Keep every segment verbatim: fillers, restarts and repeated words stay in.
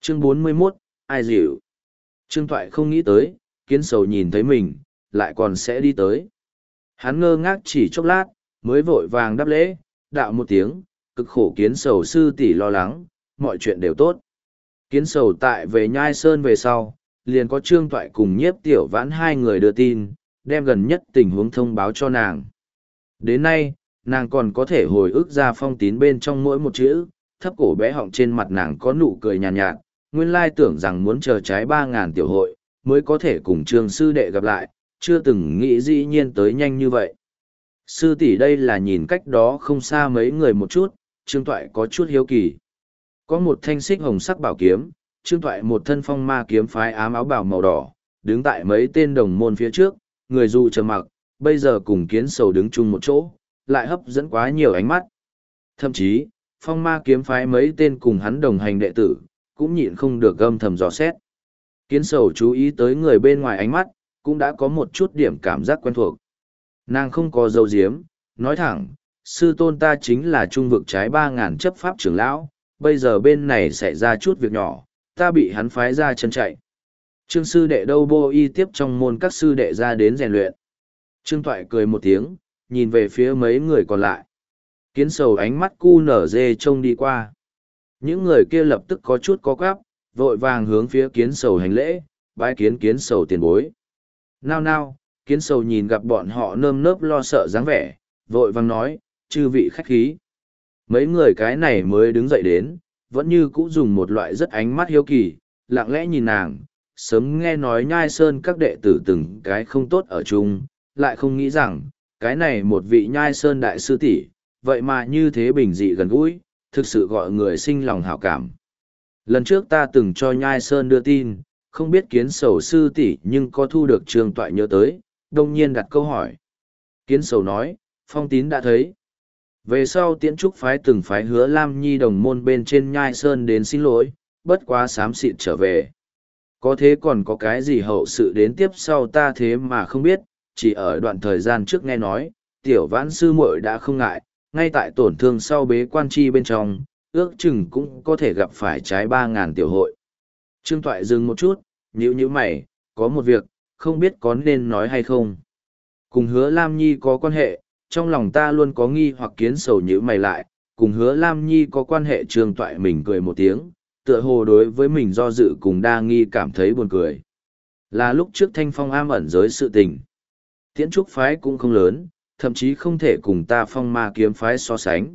Chương bốn mươi mốt, ai dịu? Trương Toại không nghĩ tới, Kiến Sầu nhìn thấy mình, lại còn sẽ đi tới. Hắn ngơ ngác chỉ chốc lát, mới vội vàng đáp lễ, đạo một tiếng, cực khổ Kiến Sầu sư tỷ lo lắng, mọi chuyện đều tốt. Kiến Sầu tại về Nhai Sơn về sau, liền có Trương Toại cùng Nhiếp Tiểu Vãn hai người đưa tin, đem gần nhất tình huống thông báo cho nàng. Đến nay, nàng còn có thể hồi ức ra phong tín bên trong mỗi một chữ, thấp cổ bé họng trên mặt nàng có nụ cười nhàn nhạt, nhạt, nguyên lai tưởng rằng muốn chờ trái ba ngàn tiểu hội, mới có thể cùng Trương sư đệ gặp lại, chưa từng nghĩ dĩ nhiên tới nhanh như vậy. Sư tỷ đây là nhìn cách đó không xa mấy người một chút, Trương Toại có chút hiếu kỳ. Có một thanh xích hồng sắc bảo kiếm, Trương Toại một thân phong ma kiếm phái ám áo bào màu đỏ, đứng tại mấy tên đồng môn phía trước, người dù trầm mặc, bây giờ cùng Kiến Sầu đứng chung một chỗ, lại hấp dẫn quá nhiều ánh mắt. Thậm chí, phong ma kiếm phái mấy tên cùng hắn đồng hành đệ tử, cũng nhịn không được gâm thầm dò xét. Kiến Sầu chú ý tới người bên ngoài ánh mắt, cũng đã có một chút điểm cảm giác quen thuộc. Nàng không có dấu diếm, nói thẳng, sư tôn ta chính là trung vực trái ba ngàn chấp pháp trưởng lão, bây giờ bên này xảy ra chút việc nhỏ, ta bị hắn phái ra chân chạy. Trương sư đệ đâu bô y tiếp trong môn các sư đệ ra đến rèn luyện. Trương Toại cười một tiếng, nhìn về phía mấy người còn lại. Kiến Sầu ánh mắt cu nở dê trông đi qua. Những người kia lập tức có chút có quáp, vội vàng hướng phía Kiến Sầu hành lễ, bái kiến Kiến Sầu tiền bối. Nao nao, Kiến Sầu nhìn gặp bọn họ nơm nớp lo sợ dáng vẻ, vội vàng nói, chư vị khách khí. Mấy người cái này mới đứng dậy đến, vẫn như cũ dùng một loại rất ánh mắt hiếu kỳ, lặng lẽ nhìn nàng, sớm nghe nói Nhai Sơn các đệ tử từng cái không tốt ở chung, lại không nghĩ rằng, cái này một vị Nhai Sơn đại sư tỷ, vậy mà như thế bình dị gần gũi, thực sự gọi người sinh lòng hảo cảm. Lần trước ta từng cho Nhai Sơn đưa tin, không biết Kiến Sầu sư tỷ nhưng có thu được Trương Toại nhớ tới, đông nhiên đặt câu hỏi. Kiến Sầu nói, phong tín đã thấy. Về sau Tiễn Trúc phái từng phái Hứa Lam Nhi đồng môn bên trên Nhai Sơn đến xin lỗi, bất quá xám xịt trở về. Có thế còn có cái gì hậu sự đến tiếp sau ta thế mà không biết, chỉ ở đoạn thời gian trước nghe nói, tiểu vãn sư muội đã không ngại, ngay tại tổn thương sau bế quan chi bên trong, ước chừng cũng có thể gặp phải trái ba ngàn tiểu hội. Trương Toại dừng một chút, nhíu nhíu mày, có một việc, không biết có nên nói hay không. Cùng Hứa Lam Nhi có quan hệ, trong lòng ta luôn có nghi hoặc Kiến Sầu nhíu mày lại, cùng Hứa Lam Nhi có quan hệ. Trương Toại mình cười một tiếng, tựa hồ đối với mình do dự cùng đa nghi cảm thấy buồn cười. Là lúc trước Thanh Phong am ẩn giới sự tình. Tiễn Trúc phái cũng không lớn, thậm chí không thể cùng ta Phong Ma kiếm phái so sánh.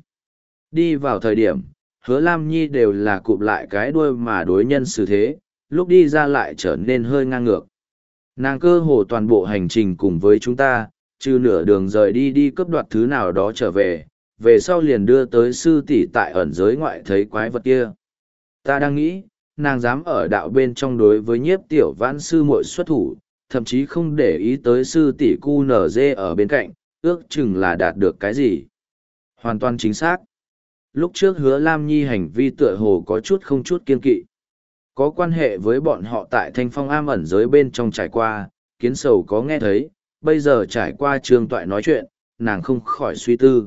Đi vào thời điểm, Hứa Lam Nhi đều là cụp lại cái đuôi mà đối nhân xử thế, lúc đi ra lại trở nên hơi ngang ngược. Nàng cơ hồ toàn bộ hành trình cùng với chúng ta, trừ nửa đường rời đi đi cướp đoạt thứ nào đó trở về, về sau liền đưa tới sư tỷ tại ẩn giới ngoại thấy quái vật kia. Ta đang nghĩ, nàng dám ở đạo bên trong đối với Nhiếp Tiểu Vãn sư muội xuất thủ, thậm chí không để ý tới sư tỷ cu nở dê ở bên cạnh, ước chừng là đạt được cái gì. Hoàn toàn chính xác. Lúc trước Hứa Lam Nhi hành vi tựa hồ có chút không chút kiên kỵ. Có quan hệ với bọn họ tại Thanh Phong am ẩn giới bên trong trải qua, Kiến Sầu có nghe thấy, bây giờ trải qua Trương Toại nói chuyện, nàng không khỏi suy tư.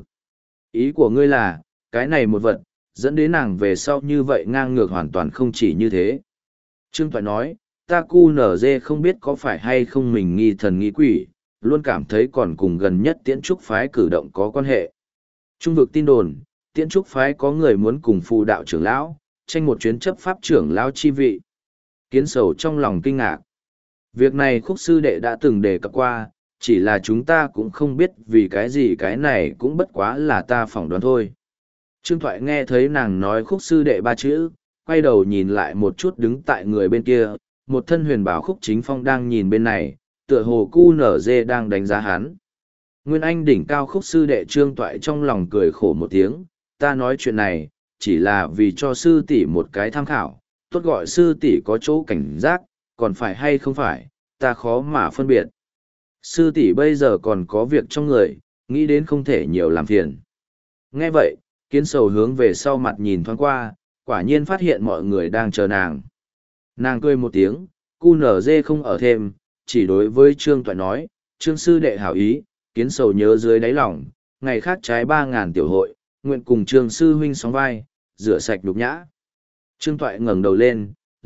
Ý của ngươi là, cái này một vật, dẫn đến nàng về sau như vậy ngang ngược hoàn toàn không chỉ như thế. Trương Toại nói, ta cu nở dê không biết có phải hay không mình nghi thần nghi quỷ, luôn cảm thấy còn cùng gần nhất Tiễn Trúc phái cử động có quan hệ. Trung vực tin đồn, Tiễn Trúc phái có người muốn cùng phù đạo trưởng lão, tranh một chuyến chấp pháp trưởng lão chi vị. Kiến Sầu trong lòng kinh ngạc. Việc này Khúc sư đệ đã từng đề cập qua, chỉ là chúng ta cũng không biết vì cái gì cái này cũng bất quá là ta phỏng đoán thôi. Trương Thoại nghe thấy nàng nói Khúc sư đệ ba chữ, quay đầu nhìn lại một chút đứng tại người bên kia, một thân huyền bảo Khúc Chính Phong đang nhìn bên này, tựa hồ cu nở dê đang đánh giá hắn. Nguyên Anh đỉnh cao Khúc sư đệ Trương Toại trong lòng cười khổ một tiếng, ta nói chuyện này, chỉ là vì cho sư tỷ một cái tham khảo, tốt gọi sư tỷ có chỗ cảnh giác, còn phải hay không phải, ta khó mà phân biệt. Sư tỷ bây giờ còn có việc trong người, nghĩ đến không thể nhiều làm phiền. Nghe vậy, Kiến Sầu hướng về sau mặt nhìn thoáng qua, quả nhiên phát hiện mọi người đang chờ nàng. Nàng cười một tiếng, cu nở dê không ở thêm, chỉ đối với Trương Toại nói, Trương sư đệ hảo ý, Kiến Sầu nhớ dưới đáy lòng, ngày khác trái ba ngàn tiểu hội, nguyện cùng Trương sư huynh sóng vai, rửa sạch nhục nhã. Trương Toại ngẩng đầu lên,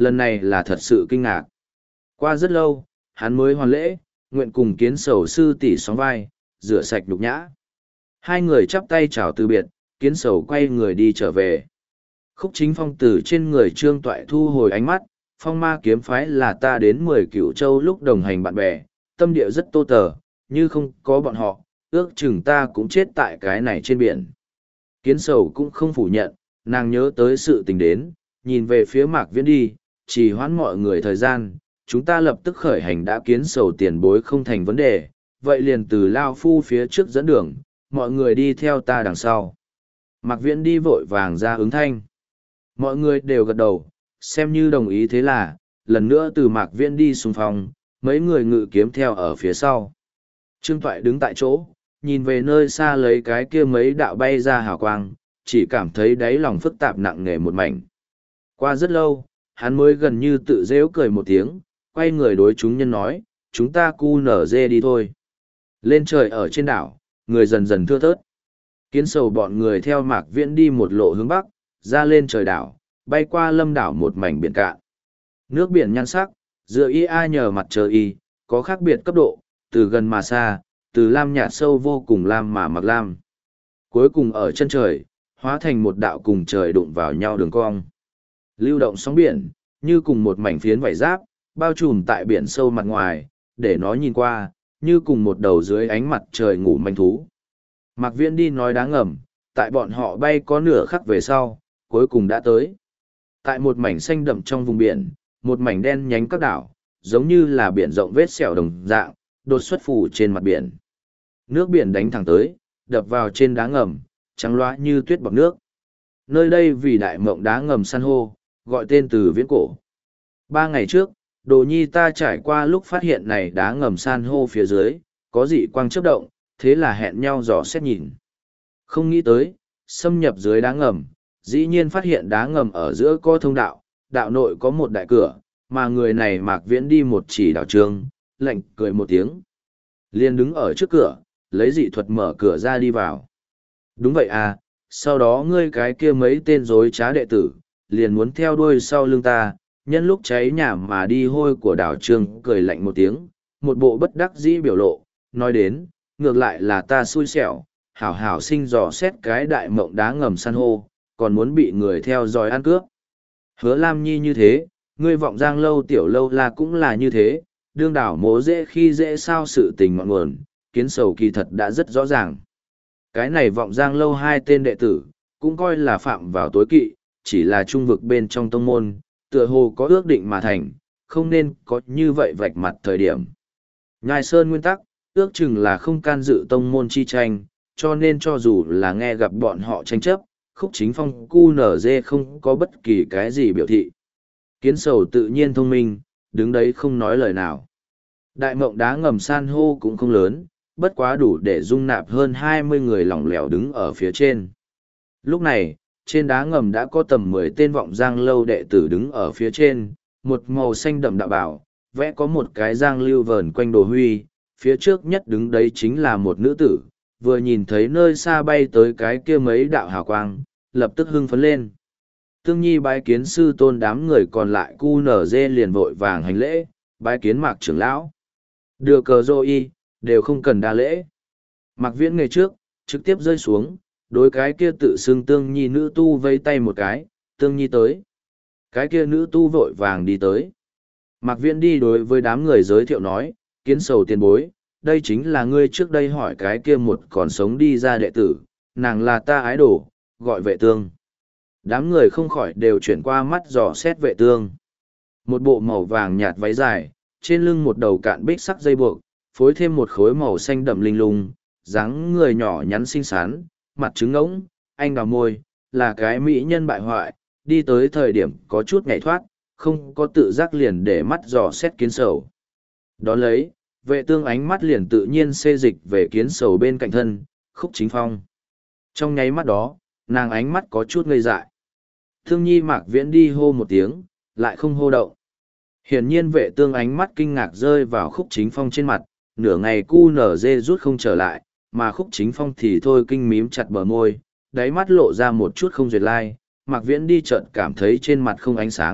lần này là thật sự kinh ngạc. Qua rất lâu, hắn mới hoàn lễ, nguyện cùng kiến sầu sư tỷ sóng vai, rửa sạch nhục nhã. Hai người chắp tay chào từ biệt, kiến sầu quay người đi trở về. Khúc Chính Phong từ trên người Trương Toại thu hồi ánh mắt, phong ma kiếm phái là ta đến mười cửu châu lúc đồng hành bạn bè, tâm địa rất tô tờ, như không có bọn họ, ước chừng ta cũng chết tại cái này trên biển. Kiến sầu cũng không phủ nhận, nàng nhớ tới sự tình đến, nhìn về phía Mạc Viễn đi, chỉ hoãn mọi người thời gian, chúng ta lập tức khởi hành đã. Kiến sầu tiền bối không thành vấn đề, vậy liền từ Lao Phu phía trước dẫn đường, mọi người đi theo ta đằng sau. Mạc Viễn đi vội vàng ra ứng thanh. Mọi người đều gật đầu, xem như đồng ý. Thế là, lần nữa từ Mạc Viễn đi xung phong, mấy người ngự kiếm theo ở phía sau. Trương Toại đứng tại chỗ, nhìn về nơi xa lấy cái kia mấy đạo bay ra hào quang, chỉ cảm thấy đáy lòng phức tạp nặng nề một mảnh. Qua rất lâu, hắn mới gần như tự dễu cười một tiếng, quay người đối chúng nhân nói, chúng ta cu nở dê đi thôi. Lên trời ở trên đảo, người dần dần thưa thớt. Kiến sầu bọn người theo Mạc Viễn đi một lộ hướng bắc, ra lên trời đảo, bay qua lâm đảo một mảnh biển cạn. Nước biển nhan sắc, dựa y a nhờ mặt trời y, có khác biệt cấp độ, từ gần mà xa, từ lam nhạt sâu vô cùng lam mà mặc lam. Cuối cùng ở chân trời, hóa thành một đạo cùng trời đụng vào nhau đường cong. Lưu động sóng biển, như cùng một mảnh phiến vải giáp, bao trùm tại biển sâu mặt ngoài, để nó nhìn qua, như cùng một đầu dưới ánh mặt trời ngủ manh thú. Mạc Viễn đi nói đáng ngầm, tại bọn họ bay có nửa khắc về sau, cuối cùng đã tới. Tại một mảnh xanh đậm trong vùng biển, một mảnh đen nhánh các đảo, giống như là biển rộng vết sẹo đồng dạng, đột xuất phủ trên mặt biển. Nước biển đánh thẳng tới, đập vào trên đá ngầm, trắng loá như tuyết bọt nước. Nơi đây vì đại mộng đá ngầm san hô, gọi tên từ viễn cổ. Ba ngày trước, Đồ Nhi ta trải qua lúc phát hiện này đá ngầm san hô phía dưới, có dị quang chớp động, thế là hẹn nhau dò xét nhìn. Không nghĩ tới, xâm nhập dưới đá ngầm, dĩ nhiên phát hiện đá ngầm ở giữa có thông đạo, đạo nội có một đại cửa, mà người này Mạc Viễn đi một chỉ đảo trường, lạnh cười một tiếng. Liền đứng ở trước cửa, lấy dị thuật mở cửa ra đi vào. Đúng vậy à, sau đó ngươi cái kia mấy tên dối trá đệ tử, liền muốn theo đuôi sau lưng ta, nhân lúc cháy nhà mà đi hôi của đảo trường cười lạnh một tiếng, một bộ bất đắc dĩ biểu lộ, nói đến, ngược lại là ta xui xẻo, hảo hảo sinh dò xét cái đại mộng đá ngầm san hô, còn muốn bị người theo dõi ăn cướp. Hứa Lam Nhi như thế, ngươi vọng giang lâu tiểu lâu là cũng là như thế, đương đảo mố dễ khi dễ sao sự tình ngọn nguồn, kiến sầu kỳ thật đã rất rõ ràng. Cái này vọng giang lâu hai tên đệ tử, cũng coi là phạm vào tối kỵ, chỉ là trung vực bên trong tông môn, tựa hồ có ước định mà thành, không nên có như vậy vạch mặt thời điểm. Nhai Sơn nguyên tắc, ước chừng là không can dự tông môn chi tranh, cho nên cho dù là nghe gặp bọn họ tranh chấp, Khúc Chính Phong cu nở dê không có bất kỳ cái gì biểu thị. Kiến sầu tự nhiên thông minh, đứng đấy không nói lời nào. Đại mộng đá ngầm san hô cũng không lớn, bất quá đủ để dung nạp hơn hai mươi người lỏng lẻo đứng ở phía trên. Lúc này, trên đá ngầm đã có tầm mười tên vọng giang lâu đệ tử đứng ở phía trên, một màu xanh đậm đạo bảo, vẽ có một cái giang lưu vờn quanh đồ huy, phía trước nhất đứng đấy chính là một nữ tử, vừa nhìn thấy nơi xa bay tới cái kia mấy đạo hào quang, lập tức hưng phấn lên. Tương Nhi bái kiến sư tôn, đám người còn lại cu nở dê liền vội vàng hành lễ, bái kiến Mạc trưởng lão. Đưa cờ rô y, đều không cần đa lễ. Mạc Viễn ngày trước, trực tiếp rơi xuống, đối cái kia tự xưng Tương Nhi nữ tu vây tay một cái, Tương Nhi tới. Cái kia nữ tu vội vàng đi tới. Mạc Viễn đi đối với đám người giới thiệu nói, kiến sầu tiền bối, đây chính là ngươi trước đây hỏi cái kia một còn sống đi ra đệ tử, nàng là ta ái đồ, gọi Vệ Tương. Đám người không khỏi đều chuyển qua mắt dò xét Vệ Tương. Một bộ màu vàng nhạt váy dài, trên lưng một đầu cạn bích sắc dây buộc, phối thêm một khối màu xanh đậm linh lung, dáng người nhỏ nhắn xinh xắn, mặt trứng ngỗng, anh đào môi, là cái mỹ nhân bại hoại, đi tới thời điểm có chút nhảy thoát, không có tự giác liền để mắt dò xét kiến sầu. Đón lấy, Vệ Tương ánh mắt liền tự nhiên xê dịch về kiến sầu bên cạnh thân, Khúc Chính Phong. Trong nháy mắt đó, nàng ánh mắt có chút ngây dại. Thương Nhi Mạc Viễn đi hô một tiếng, lại không hô động. Hiển nhiên Vệ Tương ánh mắt kinh ngạc rơi vào Khúc Chính Phong trên mặt, nửa ngày cu nở dê rút không trở lại, mà Khúc Chính Phong thì thôi kinh mím chặt bờ môi, đáy mắt lộ ra một chút không duyệt lai. Mạc Viễn đi chợt cảm thấy trên mặt không ánh sáng,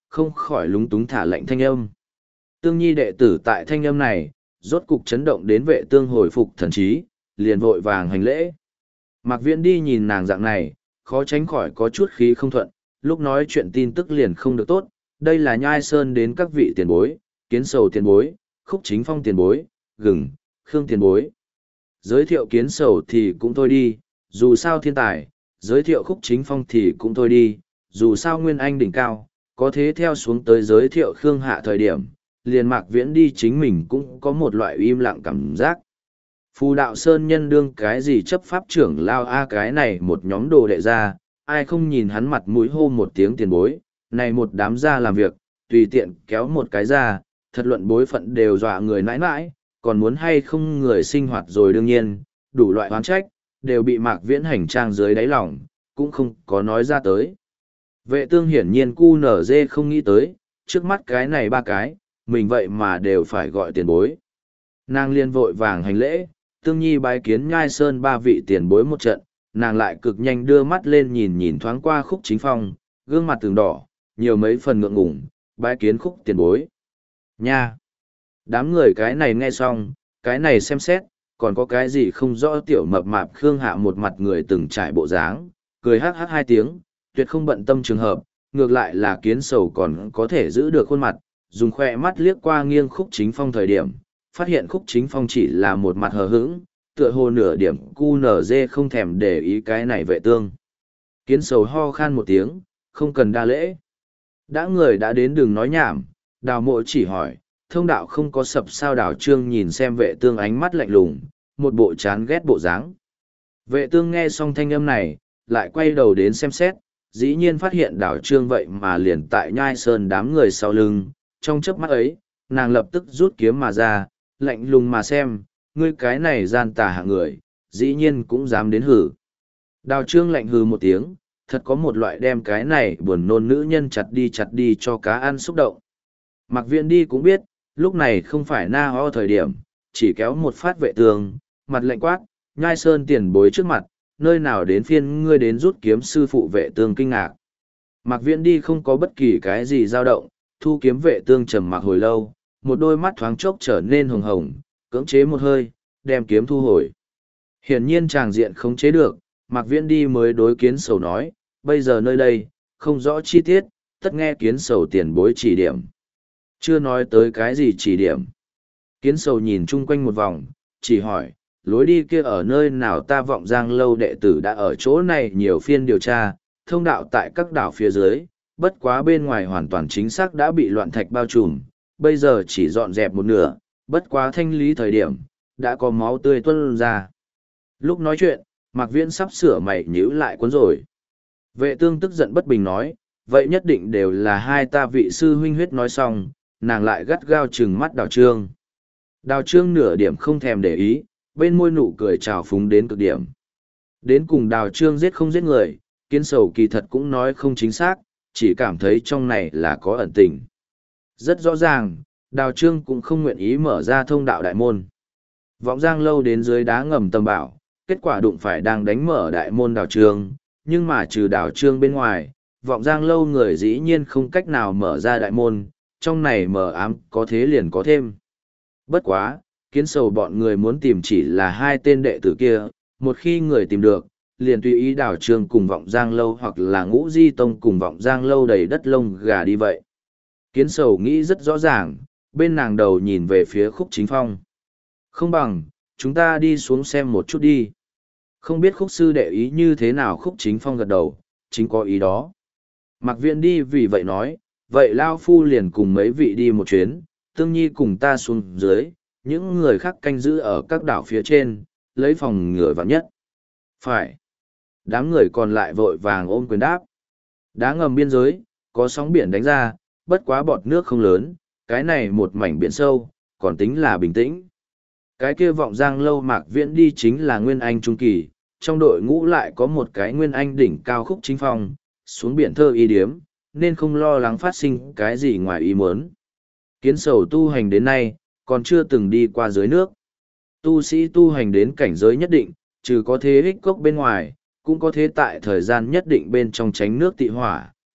không khỏi lúng túng thả lệnh thanh âm. Tương Nhi đệ tử tại thanh âm này, rốt cục chấn động đến Vệ Tương hồi phục thần trí, liền vội vàng hành lễ. Mạc Viễn đi nhìn nàng dạng này, khó tránh khỏi có chút khí không thuận, lúc nói chuyện tin tức liền không được tốt. Đây là Nhai Sơn đến các vị tiền bối, Kiến Sầu tiền bối, Khúc Chính Phong tiền bối, Gừng, Khương tiền bối. Giới thiệu Kiến Sầu thì cũng thôi đi, dù sao thiên tài, giới thiệu Khúc Chính Phong thì cũng thôi đi, dù sao Nguyên Anh đỉnh cao, có thế theo xuống tới giới thiệu Khương Hạ thời điểm, liền Mạc Viễn đi chính mình cũng có một loại im lặng cảm giác. Phù Đạo Sơn nhân đương cái gì chấp pháp trưởng lao a cái này một nhóm đồ đệ ra, ai không nhìn hắn mặt mũi hô một tiếng tiền bối, này một đám ra làm việc, tùy tiện kéo một cái ra, thật luận bối phận đều dọa người nãi nãi, còn muốn hay không người sinh hoạt rồi đương nhiên, đủ loại oán trách, đều bị Mạc Viễn hành trang dưới đáy lòng, cũng không có nói ra tới. Vệ Tương hiển nhiên cu nở dê không nghĩ tới, trước mắt cái này ba cái, mình vậy mà đều phải gọi tiền bối. Nàng liên vội vàng hành lễ, Tương Nhi bái kiến Nhai Sơn ba vị tiền bối một trận, nàng lại cực nhanh đưa mắt lên nhìn nhìn thoáng qua Khúc Chính Phong, gương mặt từng đỏ, nhiều mấy phần ngượng ngùng, bái kiến Khúc tiền bối. Nha! Đám người cái này nghe xong, cái này xem xét, còn có cái gì không rõ tiểu mập mạp Khương Hạ một mặt người từng trải bộ dáng, cười hắc hắc hai tiếng, tuyệt không bận tâm trường hợp, ngược lại là Kiến Sầu còn có thể giữ được khuôn mặt, dùng khoe mắt liếc qua nghiêng Khúc Chính Phong thời điểm, phát hiện Khúc Chính Phong chỉ là một mặt hờ hững, tựa hồ nửa điểm cu nở dê không thèm để ý cái này Vệ Tương. Kiến Sầu ho khan một tiếng, không cần đa lễ. Đã người đã đến đừng nói nhảm, Đào Mộ chỉ hỏi, thông đạo không có sập sao? Đào Trương nhìn xem Vệ Tương ánh mắt lạnh lùng, một bộ chán ghét bộ dáng. Vệ Tương nghe xong thanh âm này, lại quay đầu đến xem xét, dĩ nhiên phát hiện Đào Trương vậy mà liền tại Nhai Sơn đám người sau lưng, trong chớp mắt ấy, nàng lập tức rút kiếm mà ra, lạnh lùng mà xem, ngươi cái này gian tà hạng người, dĩ nhiên cũng dám đến hử. Đào Trương lạnh hừ một tiếng, thật có một loại đem cái này buồn nôn nữ nhân chặt đi chặt đi cho cá ăn xúc động. Mạc Viễn đi cũng biết, lúc này không phải na ho thời điểm, chỉ kéo một phát Vệ Tương, mặt lạnh quát, Nhai Sơn tiền bối trước mặt, nơi nào đến phiên ngươi đến rút kiếm? Sư phụ Vệ Tương kinh ngạc. Mạc Viễn đi không có bất kỳ cái gì dao động, thu kiếm Vệ Tương trầm mặc hồi lâu, một đôi mắt thoáng chốc trở nên hồng hồng, cưỡng chế một hơi, đem kiếm thu hồi. Hiển nhiên tràng diện không chế được, Mạc Viễn đi mới đối Kiến Sầu nói, bây giờ nơi đây, không rõ chi tiết, tất nghe Kiến Sầu tiền bối chỉ điểm. Chưa nói tới cái gì chỉ điểm. Kiến Sầu nhìn chung quanh một vòng, chỉ hỏi, lối đi kia ở nơi nào? Ta Vọng Giang lâu đệ tử đã ở chỗ này nhiều phiên điều tra, thông đạo tại các đảo phía dưới, bất quá bên ngoài hoàn toàn chính xác đã bị loạn thạch bao trùm, bây giờ chỉ dọn dẹp một nửa, bất quá thanh lý thời điểm, đã có máu tươi tuôn ra. Lúc nói chuyện, Mạc Viễn sắp sửa mày nhíu lại cuốn rồi. Vệ Tương tức giận bất bình nói, vậy nhất định đều là hai ta vị sư huynh huyết. Nói xong, nàng lại gắt gao trừng mắt Đào Trương. Đào Trương nửa điểm không thèm để ý, bên môi nụ cười trào phúng đến cực điểm. Đến cùng Đào Trương giết không giết người, Kiến Sầu kỳ thật cũng nói không chính xác, chỉ cảm thấy trong này là có ẩn tình. Rất rõ ràng, Đào Trương cũng không nguyện ý mở ra thông đạo đại môn. Vọng Giang lâu đến dưới đá ngầm tầm bảo, kết quả đụng phải đang đánh mở đại môn Đào Trương, nhưng mà trừ Đào Trương bên ngoài, Vọng Giang lâu người dĩ nhiên không cách nào mở ra đại môn, trong này mờ ám có thế liền có thêm. Bất quá, Kiến Sầu bọn người muốn tìm chỉ là hai tên đệ tử kia, một khi người tìm được, liền tùy ý Đào Trương cùng Vọng Giang lâu hoặc là Ngũ Di Tông cùng Vọng Giang lâu đầy đất lông gà đi vậy. Kiến Sầu nghĩ rất rõ ràng, bên nàng đầu nhìn về phía Khúc Chính Phong. Không bằng, chúng ta đi xuống xem một chút đi. Không biết Khúc sư đệ ý như thế nào? Khúc Chính Phong gật đầu, chính có ý đó. Mạc Viễn đi vì vậy nói, vậy Lao Phu liền cùng mấy vị đi một chuyến, Tương Nhi cùng ta xuống dưới, những người khác canh giữ ở các đảo phía trên, lấy phòng ngừa vạn nhất. Phải. Đám người còn lại vội vàng ôm quyền đáp. Đá ngầm biên giới, có sóng biển đánh ra, bất quá bọt nước không lớn, cái này một mảnh biển sâu, còn tính là bình tĩnh. Cái kia Vọng Giang lâu Mạc Viễn đi chính là Nguyên Anh trung kỳ, trong đội ngũ lại có một cái Nguyên Anh đỉnh cao Khúc Chính Phong, xuống biển thơ y điếm, nên không lo lắng phát sinh cái gì ngoài ý muốn. Kiến Sầu tu hành đến nay, còn chưa từng đi qua dưới nước. Tu sĩ tu hành đến cảnh giới nhất định, trừ có thế ích cốc bên ngoài, cũng có thế tại thời gian nhất định bên trong tránh nước tị hỏa,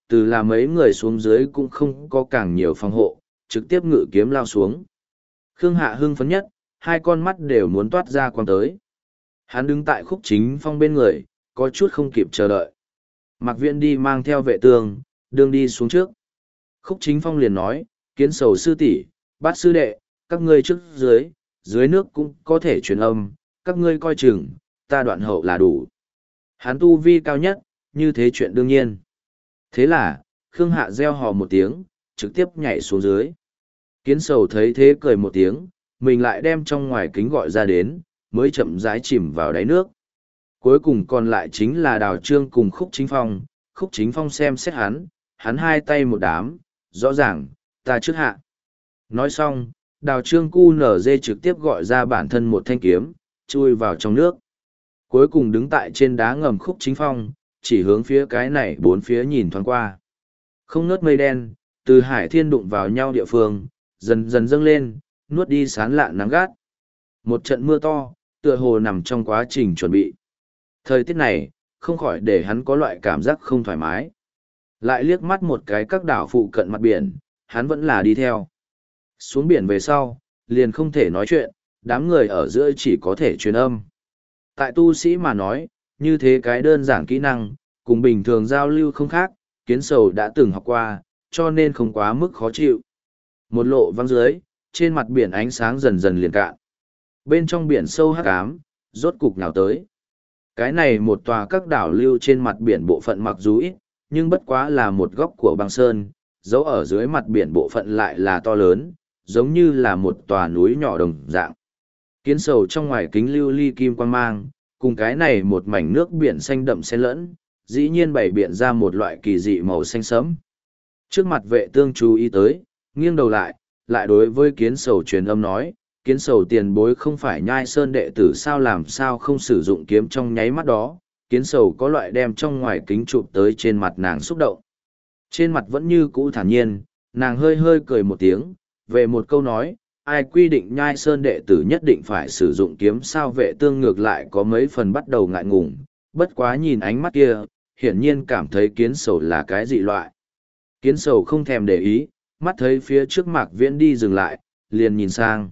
từ là mấy người xuống dưới cũng không có càng nhiều phòng hộ, trực tiếp ngự kiếm lao xuống. Khương Hạ hưng phấn nhất, hai con mắt đều muốn toát ra quang tới. Hắn đứng tại Khúc Chính Phong bên người, có chút không kịp chờ đợi. Mạc Viễn đi mang theo vệ tường, đương đi xuống trước. Khúc Chính Phong liền nói, Kiến Sầu sư tỷ, Bát sư đệ, các ngươi trước dưới, dưới nước cũng có thể truyền âm, các ngươi coi chừng, ta đoạn hậu là đủ. Hắn tu vi cao nhất, như thế chuyện đương nhiên. Thế là, Khương Hạ reo hò một tiếng, trực tiếp nhảy xuống dưới. Kiến Sầu thấy thế cười một tiếng, mình lại đem trong ngoài kính gọi ra đến, mới chậm rãi chìm vào đáy nước. Cuối cùng còn lại chính là Đào Trương cùng Khúc Chính Phong. Khúc Chính Phong xem xét hắn, hắn hai tay một đám, rõ ràng, ta trước hạ. Nói xong, Đào Trương cu nở dê trực tiếp gọi ra bản thân một thanh kiếm, chui vào trong nước. Cuối cùng đứng tại trên đá ngầm Khúc Chính Phong, chỉ hướng phía cái này bốn phía nhìn thoáng qua. Không ngớt mây đen, từ hải thiên đụng vào nhau địa phương, dần dần dâng lên, nuốt đi sán lạ nắng gắt. Một trận mưa to, tựa hồ nằm trong quá trình chuẩn bị. Thời tiết này, không khỏi để hắn có loại cảm giác không thoải mái. Lại liếc mắt một cái các đảo phụ cận mặt biển, hắn vẫn là đi theo. Xuống biển về sau, liền không thể nói chuyện, đám người ở giữa chỉ có thể truyền âm. Tại tu sĩ mà nói, như thế cái đơn giản kỹ năng, cùng bình thường giao lưu không khác, Kiến Sầu đã từng học qua, cho nên không quá mức khó chịu. Một lộ văng dưới, trên mặt biển ánh sáng dần dần liền cạn. Bên trong biển sâu hắc ám, rốt cục nào tới. Cái này một tòa các đảo lưu trên mặt biển bộ phận mặc dù ít, nhưng bất quá là một góc của băng sơn, dấu ở dưới mặt biển bộ phận lại là to lớn, giống như là một tòa núi nhỏ đồng dạng. Kiến Sầu trong ngoài kính lưu ly kim quang mang, cùng cái này một mảnh nước biển xanh đậm xen lẫn, dĩ nhiên bày biện ra một loại kỳ dị màu xanh sẫm. Trước mặt vệ tương chú ý tới, nghiêng đầu lại, lại đối với Kiến Sầu truyền âm nói, Kiến Sầu tiền bối không phải Nhai Sơn đệ tử sao làm sao không sử dụng kiếm trong nháy mắt đó, Kiến Sầu có loại đem trong ngoài kính chụp tới trên mặt nàng xúc động. Trên mặt vẫn như cũ thản nhiên, nàng hơi hơi cười một tiếng, về một câu nói, ai quy định Nhai Sơn đệ tử nhất định phải sử dụng kiếm sao vệ tương ngược lại có mấy phần bắt đầu ngại ngùng, bất quá nhìn ánh mắt kia, hiển nhiên cảm thấy Kiến Sầu là cái dị loại. Kiến Sầu không thèm để ý, mắt thấy phía trước Mạc Viễn đi dừng lại, liền nhìn sang.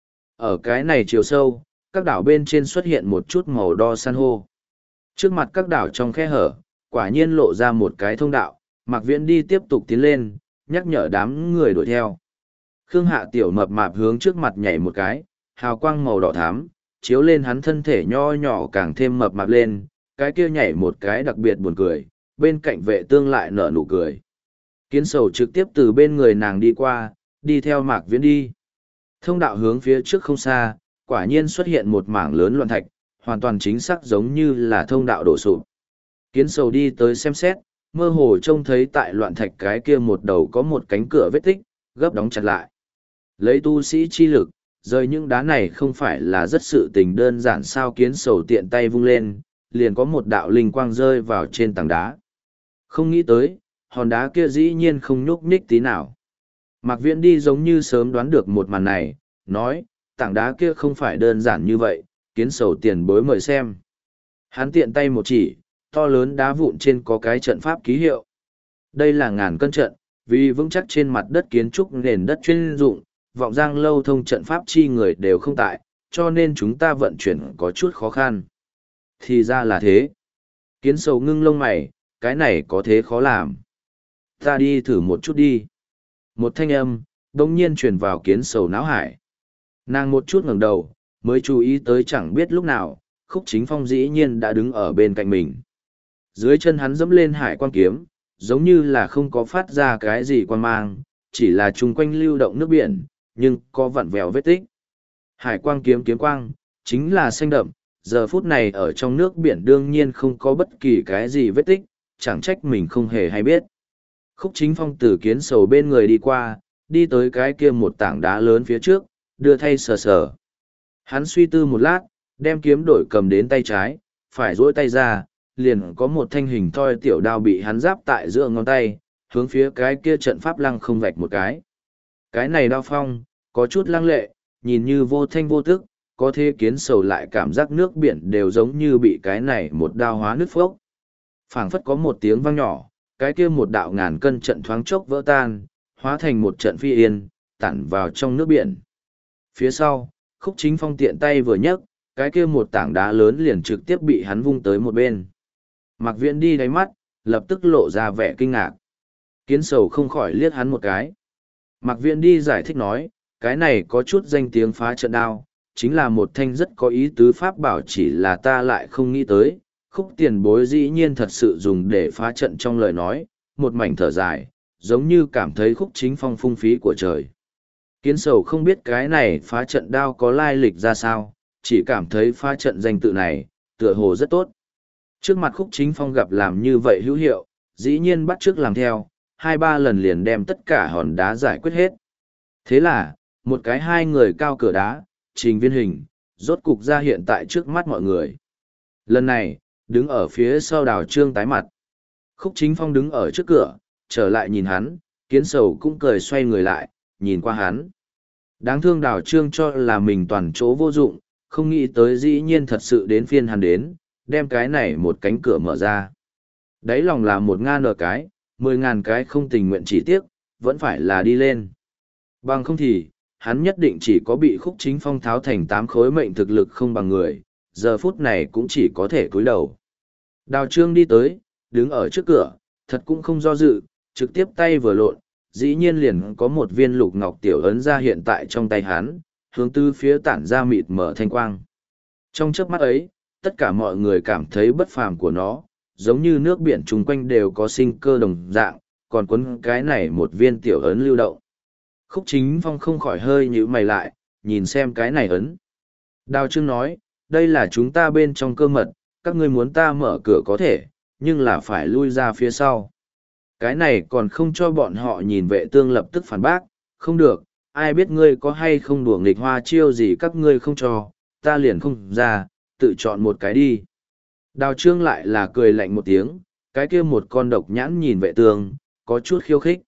Ở cái này chiều sâu, các đảo bên trên xuất hiện một chút màu đo san hô. Trước mặt các đảo trong khe hở, quả nhiên lộ ra một cái thông đạo, Mạc Viễn đi tiếp tục tiến lên, nhắc nhở đám người đuổi theo. Khương Hạ tiểu mập mạp hướng trước mặt nhảy một cái, hào quang màu đỏ thắm, chiếu lên hắn thân thể nho nhỏ càng thêm mập mạp lên, cái kia nhảy một cái đặc biệt buồn cười, bên cạnh vệ tương lại nở nụ cười. Kiến Sầu trực tiếp từ bên người nàng đi qua, đi theo Mạc Viễn đi. Thông đạo hướng phía trước không xa, quả nhiên xuất hiện một mảng lớn loạn thạch, hoàn toàn chính xác giống như là thông đạo đổ sụp. Kiến Sầu đi tới xem xét, mơ hồ trông thấy tại loạn thạch cái kia một đầu có một cánh cửa vết tích, gấp đóng chặt lại. Lấy tu sĩ chi lực, rời những đá này không phải là rất sự tình đơn giản sao. Kiến Sầu tiện tay vung lên, liền có một đạo linh quang rơi vào trên tảng đá. Không nghĩ tới, hòn đá kia dĩ nhiên không nhúc nhích tí nào. Mạc Viễn đi giống như sớm đoán được một màn này, nói, tảng đá kia không phải đơn giản như vậy, Kiến Sầu tiền bối mời xem. Hắn tiện tay một chỉ, to lớn đá vụn trên có cái trận pháp ký hiệu. Đây là ngàn cân trận, vì vững chắc trên mặt đất kiến trúc nền đất chuyên dụng, vọng giang lâu thông trận pháp chi người đều không tại, cho nên chúng ta vận chuyển có chút khó khăn. Thì ra là thế. Kiến Sầu ngưng lông mày, cái này có thế khó làm. Ta đi thử một chút đi. Một thanh âm, đông nhiên truyền vào Kiến Sầu não hải. Nàng một chút ngẩng đầu, mới chú ý tới chẳng biết lúc nào, Khúc Chính Phong dĩ nhiên đã đứng ở bên cạnh mình. Dưới chân hắn dẫm lên hải quan kiếm, giống như là không có phát ra cái gì quan mang, chỉ là chung quanh lưu động nước biển, nhưng có vặn vẹo vết tích. Hải quang kiếm kiếm quang, chính là xanh đậm, giờ phút này ở trong nước biển đương nhiên không có bất kỳ cái gì vết tích, chẳng trách mình không hề hay biết. Khúc Chính Phong từ Kiến Sầu bên người đi qua, đi tới cái kia một tảng đá lớn phía trước, đưa thay sờ sờ. Hắn suy tư một lát, đem kiếm đổi cầm đến tay trái, phải duỗi tay ra, liền có một thanh hình thoi tiểu đao bị hắn giáp tại giữa ngón tay, hướng phía cái kia trận pháp lăng không vạch một cái. Cái này đao phong, có chút lăng lệ, nhìn như vô thanh vô tức, có thể Kiến Sầu lại cảm giác nước biển đều giống như bị cái này một đao hóa nứt phốc. Phảng phất có một tiếng vang nhỏ, cái kia một đạo ngàn cân trận thoáng chốc vỡ tan, hóa thành một trận phi yên, tản vào trong nước biển. Phía sau, Khúc Chính Phong tiện tay vừa nhấc, cái kia một tảng đá lớn liền trực tiếp bị hắn vung tới một bên. Mạc Viễn đi đáy mắt, lập tức lộ ra vẻ kinh ngạc. Kiến Sầu không khỏi liếc hắn một cái. Mạc Viễn đi giải thích nói, cái này có chút danh tiếng phá trận đao, chính là một thanh rất có ý tứ pháp bảo, chỉ là ta lại không nghĩ tới. Khúc tiền bối dĩ nhiên thật sự dùng để phá trận. Trong lời nói, một mảnh thở dài, giống như cảm thấy Khúc Chính Phong phung phí của trời. Kiến Sầu không biết cái này phá trận đao có lai lịch ra sao, chỉ cảm thấy phá trận danh tự này, tựa hồ rất tốt. Trước mặt Khúc Chính Phong gặp làm như vậy hữu hiệu, dĩ nhiên bắt chước làm theo, hai ba lần liền đem tất cả hòn đá giải quyết hết. Thế là, một cái hai người cao cửa đá, trình viên hình, rốt cục ra hiện tại trước mắt mọi người. Lần này, đứng ở phía sau Đào Trương tái mặt. Khúc Chính Phong đứng ở trước cửa, trở lại nhìn hắn, Kiến Sầu cũng cười xoay người lại, nhìn qua hắn. Đáng thương Đào Trương cho là mình toàn chỗ vô dụng, không nghĩ tới dĩ nhiên thật sự đến phiên hắn đến, đem cái này một cánh cửa mở ra. Đấy lòng là một ngàn nở cái, mười ngàn cái không tình nguyện chỉ tiếc, vẫn phải là đi lên. Bằng không thì, hắn nhất định chỉ có bị Khúc Chính Phong tháo thành tám khối mệnh thực lực không bằng người, giờ phút này cũng chỉ có thể cúi đầu. Đào Trương đi tới, đứng ở trước cửa, thật cũng không do dự, trực tiếp tay vừa lộn, dĩ nhiên liền có một viên lục ngọc tiểu ấn ra hiện tại trong tay hắn, hướng từ phía tản ra mịt mở thanh quang. Trong chớp mắt ấy, tất cả mọi người cảm thấy bất phàm của nó, giống như nước biển chung quanh đều có sinh cơ đồng dạng, còn quấn cái này một viên tiểu ấn lưu động. Khúc Chính Phong không khỏi hơi nhíu mày lại, nhìn xem cái này ấn. Đào Trương nói, đây là chúng ta bên trong cơ mật, các ngươi muốn ta mở cửa có thể, nhưng là phải lui ra phía sau. Cái này còn không cho bọn họ nhìn. Vệ tương lập tức phản bác, không được, ai biết ngươi có hay không đùa nghịch hoa chiêu gì các ngươi không cho, ta liền không ra, tự chọn một cái đi. Đào Trương lại là cười lạnh một tiếng, cái kia một con độc nhãn nhìn vệ tương, có chút khiêu khích.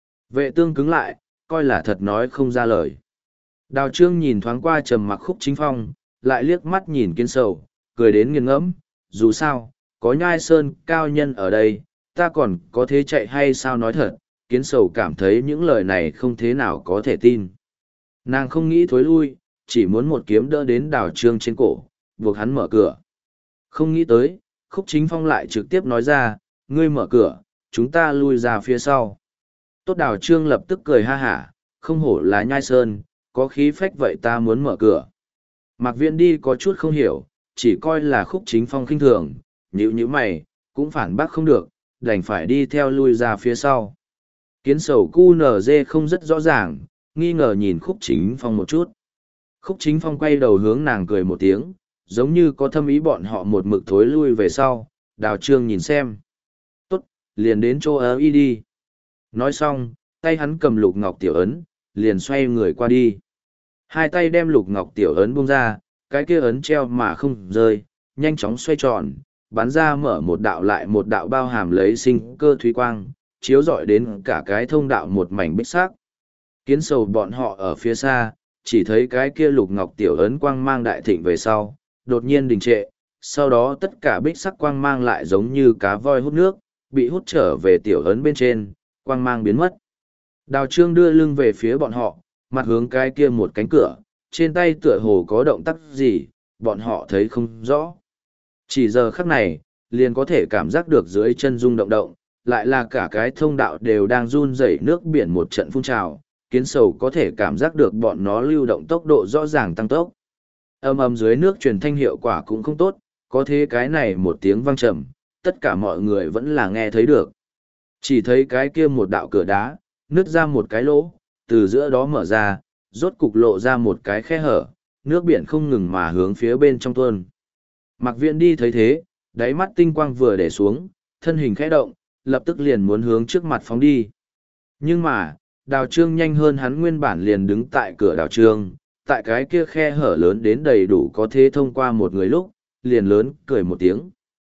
Vệ tương cứng lại, coi là thật nói không ra lời. Đào Trương nhìn thoáng qua trầm mặc Khúc Chính Phong, lại liếc mắt nhìn Kiến Sầu, cười đến nghiêng ngẫm, dù sao, có Nhai Sơn cao nhân ở đây, ta còn có thế chạy hay sao nói thật. Kiến Sầu cảm thấy những lời này không thế nào có thể tin. Nàng không nghĩ thối lui, chỉ muốn một kiếm đỡ đến Đào Trương trên cổ, buộc hắn mở cửa. Không nghĩ tới, Khúc Chính Phong lại trực tiếp nói ra, ngươi mở cửa, chúng ta lui ra phía sau. Tốt. Đào Trương lập tức cười ha hả, không hổ là Nhai Sơn, có khí phách vậy ta muốn mở cửa. Mạc Viễn đi có chút không hiểu, chỉ coi là Khúc Chính Phong khinh thường, nhíu nhíu mày, cũng phản bác không được, đành phải đi theo lui ra phía sau. Kiến Sầu cu nở dê không rất rõ ràng, nghi ngờ nhìn Khúc Chính Phong một chút. Khúc Chính Phong quay đầu hướng nàng cười một tiếng, giống như có thâm ý bọn họ một mực thối lui về sau. Đào Trương nhìn xem. Tốt, liền đến chỗ ở y đi. Nói xong, tay hắn cầm lục ngọc tiểu ấn, liền xoay người qua đi. Hai tay đem lục ngọc tiểu ấn buông ra, cái kia ấn treo mà không rơi, nhanh chóng xoay tròn, bắn ra mở một đạo lại một đạo bao hàm lấy sinh cơ thúy quang, chiếu rọi đến cả cái thông đạo một mảnh bích sắc. Kiến Sầu bọn họ ở phía xa, chỉ thấy cái kia lục ngọc tiểu ấn quang mang đại thịnh về sau, đột nhiên đình trệ, sau đó tất cả bích sắc quang mang lại giống như cá voi hút nước, bị hút trở về tiểu ấn bên trên, quang mang biến mất. Đào Trương đưa lưng về phía bọn họ, mặt hướng cái kia một cánh cửa, trên tay tựa hồ có động tác gì, bọn họ thấy không rõ. Chỉ giờ khắc này, liền có thể cảm giác được dưới chân rung động động, lại là cả cái thông đạo đều đang run rẩy, nước biển một trận phun trào, Kiến Sầu có thể cảm giác được bọn nó lưu động tốc độ rõ ràng tăng tốc. Âm ầm dưới nước truyền thanh hiệu quả cũng không tốt, có thế cái này một tiếng vang trầm, tất cả mọi người vẫn là nghe thấy được. Chỉ thấy cái kia một đạo cửa đá, nứt ra một cái lỗ, từ giữa đó mở ra, rốt cục lộ ra một cái khe hở, nước biển không ngừng mà hướng phía bên trong tuôn. Mạc Viễn đi thấy thế, đáy mắt tinh quang vừa để xuống, thân hình khẽ động, lập tức liền muốn hướng trước mặt phóng đi. Nhưng mà, Đào Trương nhanh hơn hắn, nguyên bản liền đứng tại cửa Đào Trương, tại cái kia khe hở lớn đến đầy đủ có thể thông qua một người lúc, liền lớn cười một tiếng.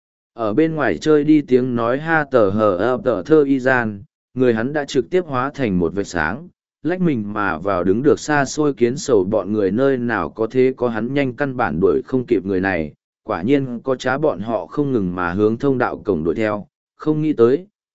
Ở bên ngoài chơi đi tiếng nói ha tờ hờ ập tờ thơ y gian, người hắn đã trực tiếp hóa thành một vệt sáng, lách mình mà vào đứng được xa xôi. Kiến Sầu bọn người nơi nào có thế có hắn nhanh, căn bản đuổi không kịp người này, quả nhiên có trá bọn họ không ngừng mà hướng thông đạo cổng đuổi theo, không nghĩ tới,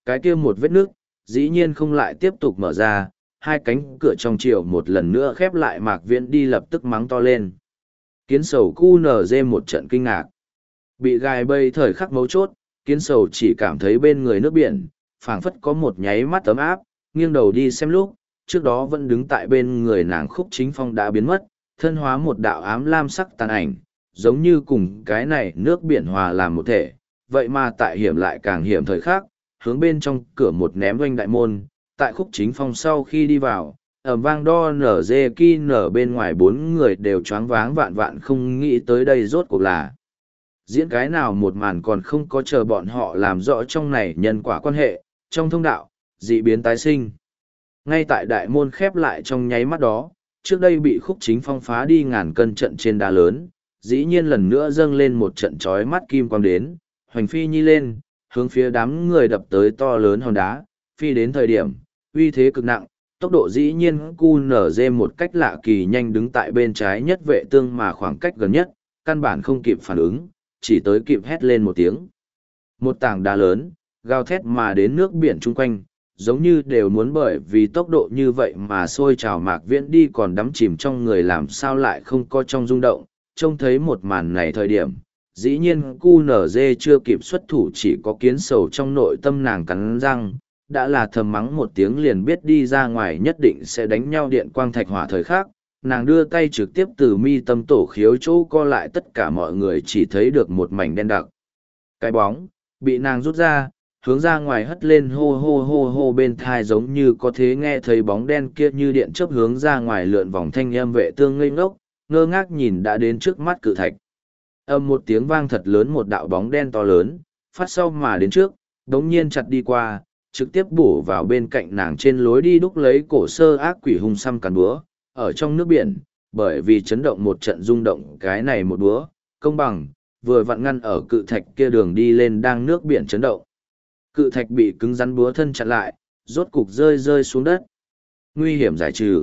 Cái kia một vết nước, dĩ nhiên không lại tiếp tục mở ra, hai cánh cửa trong chiều một lần nữa khép lại. Mạc Viễn đi lập tức mắng to lên. Kiến sầu cu nở dê một trận kinh ngạc. Bị gài bẫy thời khắc mấu chốt, kiến sầu chỉ cảm thấy bên người nước biển, phảng phất có một nháy mắt ấm áp, nghiêng đầu đi xem lúc, trước đó vẫn đứng tại bên người nàng Khúc Chính Phong đã biến mất, thân hóa một đạo ám lam sắc tàn ảnh, giống như cùng cái này nước biển hòa làm một thể, vậy mà tại hiểm lại càng hiểm thời khắc, hướng bên trong cửa một ném oanh đại môn, tại Khúc Chính Phong sau khi đi vào, ầm vang đo nở dê ki nở bên ngoài bốn người đều choáng váng vạn vạn không nghĩ tới đây rốt cuộc là diễn cái nào một màn, còn không có chờ bọn họ làm rõ trong này nhân quả quan hệ, trong thông đạo, dị biến tái sinh. Ngay tại đại môn khép lại trong nháy mắt đó, trước đây bị Khúc Chính Phong phá đi ngàn cân trận trên đá lớn, dĩ nhiên lần nữa dâng lên một trận chói mắt kim quang đến, hoành phi nhi lên, hướng phía đám người đập tới to lớn hòn đá, phi đến thời điểm, uy thế cực nặng, tốc độ dĩ nhiên cu nở dê một cách lạ kỳ nhanh đứng tại bên trái nhất vệ tương mà khoảng cách gần nhất, căn bản không kịp phản ứng, chỉ tới kịp hét lên một tiếng. Một tảng đá lớn, gào thét mà đến nước biển chung quanh, giống như đều muốn bởi vì tốc độ như vậy mà sôi trào. Mạc Viễn đi còn đắm chìm trong người làm sao lại không có trong rung động, trông thấy một màn này thời điểm. Dĩ nhiên cu nở dê chưa kịp xuất thủ, chỉ có kiến sầu trong nội tâm nàng cắn răng, đã là thầm mắng một tiếng liền biết đi ra ngoài nhất định sẽ đánh nhau điện quang thạch hỏa thời khắc. Nàng đưa tay trực tiếp từ mi tâm tổ khiếu chỗ co lại, tất cả mọi người chỉ thấy được một mảnh đen đặc. Cái bóng, bị nàng rút ra, hướng ra ngoài hất lên hô hô hô hô bên thai, giống như có thế nghe thấy bóng đen kia như điện chớp hướng ra ngoài lượn vòng. Thanh âm vệ tương ngây ngốc, ngơ ngác nhìn đã đến trước mắt cự thạch. Âm một tiếng vang thật lớn, một đạo bóng đen to lớn, phát sau mà đến trước, đống nhiên chặt đi qua, trực tiếp bổ vào bên cạnh nàng trên lối đi, đúc lấy cổ sơ ác quỷ hung xăm càn búa, ở trong nước biển, bởi vì chấn động một trận rung động, cái này một búa, công bằng, vừa vặn ngăn ở cự thạch kia đường đi lên đang nước biển chấn động. Cự thạch bị cứng rắn búa thân chặn lại, rốt cục rơi rơi xuống đất. Nguy hiểm giải trừ.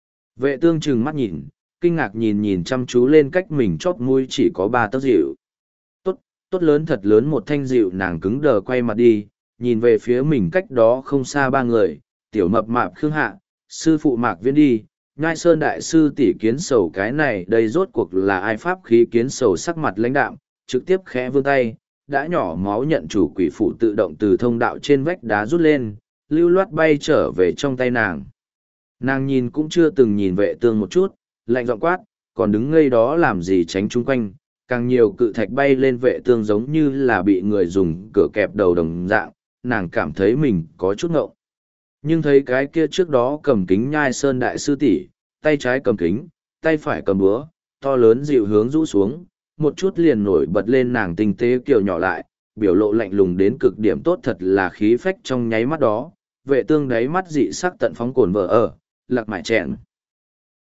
Vệ tương trừng mắt nhìn, kinh ngạc nhìn nhìn chăm chú lên cách mình chóp mũi chỉ có ba tấc dịu. Tốt, tốt lớn thật lớn một thanh dịu. Nàng cứng đờ quay mặt đi, nhìn về phía mình cách đó không xa ba người, tiểu mập mạp Khương Hạ, sư phụ Mạc Viễn đi, Nhai Sơn đại sư tỷ kiến sầu. Cái này đây rốt cuộc là ai? Pháp khí kiến sầu sắc mặt lãnh đạm, trực tiếp khẽ vươn tay, đã nhỏ máu nhận chủ quỷ phụ tự động từ thông đạo trên vách đá rút lên, lưu loát bay trở về trong tay nàng. Nàng nhìn cũng chưa từng nhìn vệ tương một chút, lạnh giọng quát, còn đứng ngây đó làm gì, tránh chung quanh. Càng nhiều cự thạch bay lên, vệ tương giống như là bị người dùng cửa kẹp đầu đồng dạng, nàng cảm thấy mình có chút ngộng. Nhưng thấy cái kia trước đó cầm kính Nhai Sơn đại sư tỷ, tay trái cầm kính, tay phải cầm búa, to lớn dịu hướng rũ xuống, một chút liền nổi bật lên nàng tinh tế kiều nhỏ lại, biểu lộ lạnh lùng đến cực điểm. Tốt thật là khí phách. Trong nháy mắt đó, vệ tương đáy mắt dị sắc tận phóng cồn vợ ở, lạc mải chẹn.